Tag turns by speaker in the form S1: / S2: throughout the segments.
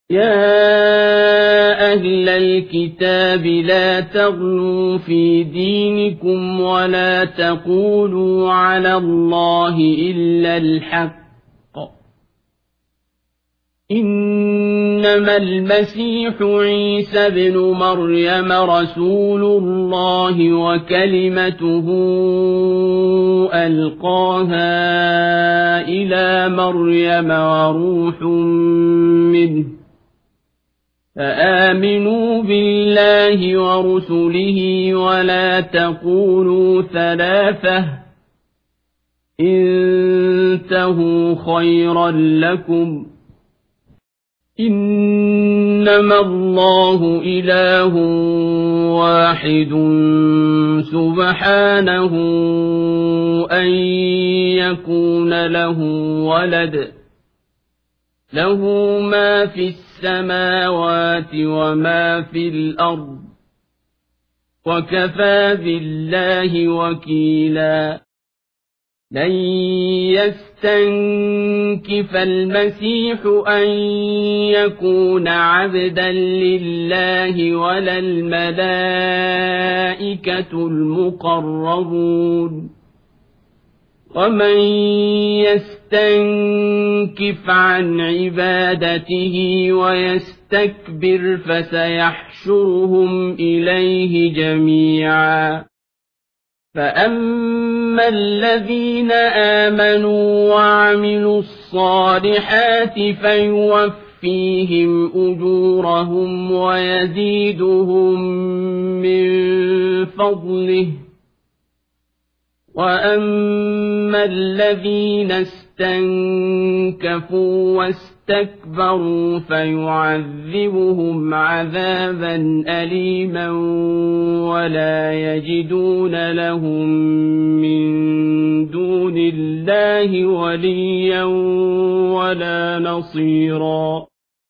S1: يا أهل الكتاب لا تغلوا في دينكم ولا تقولوا على الله إلا الحق إنما المسيح عيسى بن مريم رسول الله وكلمته ألقاها إلى مريم وروح منه فآمنوا بالله ورسله ولا تقولوا ثلاثة انتهوا خيرا لكم إنما الله إله واحد سبحانه أن يكون له ولد له ما في السماوات وما في الأرض وكفى بالله وكيلا لن يستنكف المسيح أن يكون عبدا لله ولا الملائكة المقربون ومن يستنكف عن عبادته ويستكبر فسيحشرهم إليه جميعا فأما الذين آمنوا وعملوا الصالحات فيوفيهم أجورهم ويزيدهم من فضله وأما الذين استنكفوا واستكبروا فيعذبهم عذابا أليما ولا يجدون لهم من دون الله وليا ولا نصيرا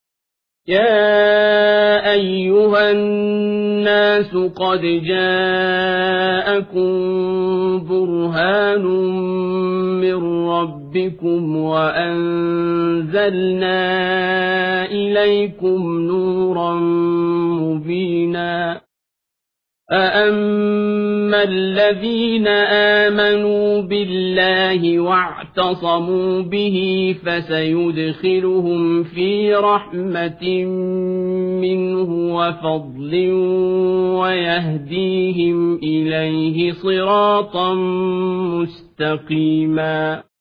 S1: يا أيها الناس قد جاءكم برهان من ربكم وأنزلنا إليكم نورا مبينا فأما الذين آمنوا بالله واعتصموا به فسيدخلهم في رحمة منه وفضل ويهديهم إليه صراطا مستقيما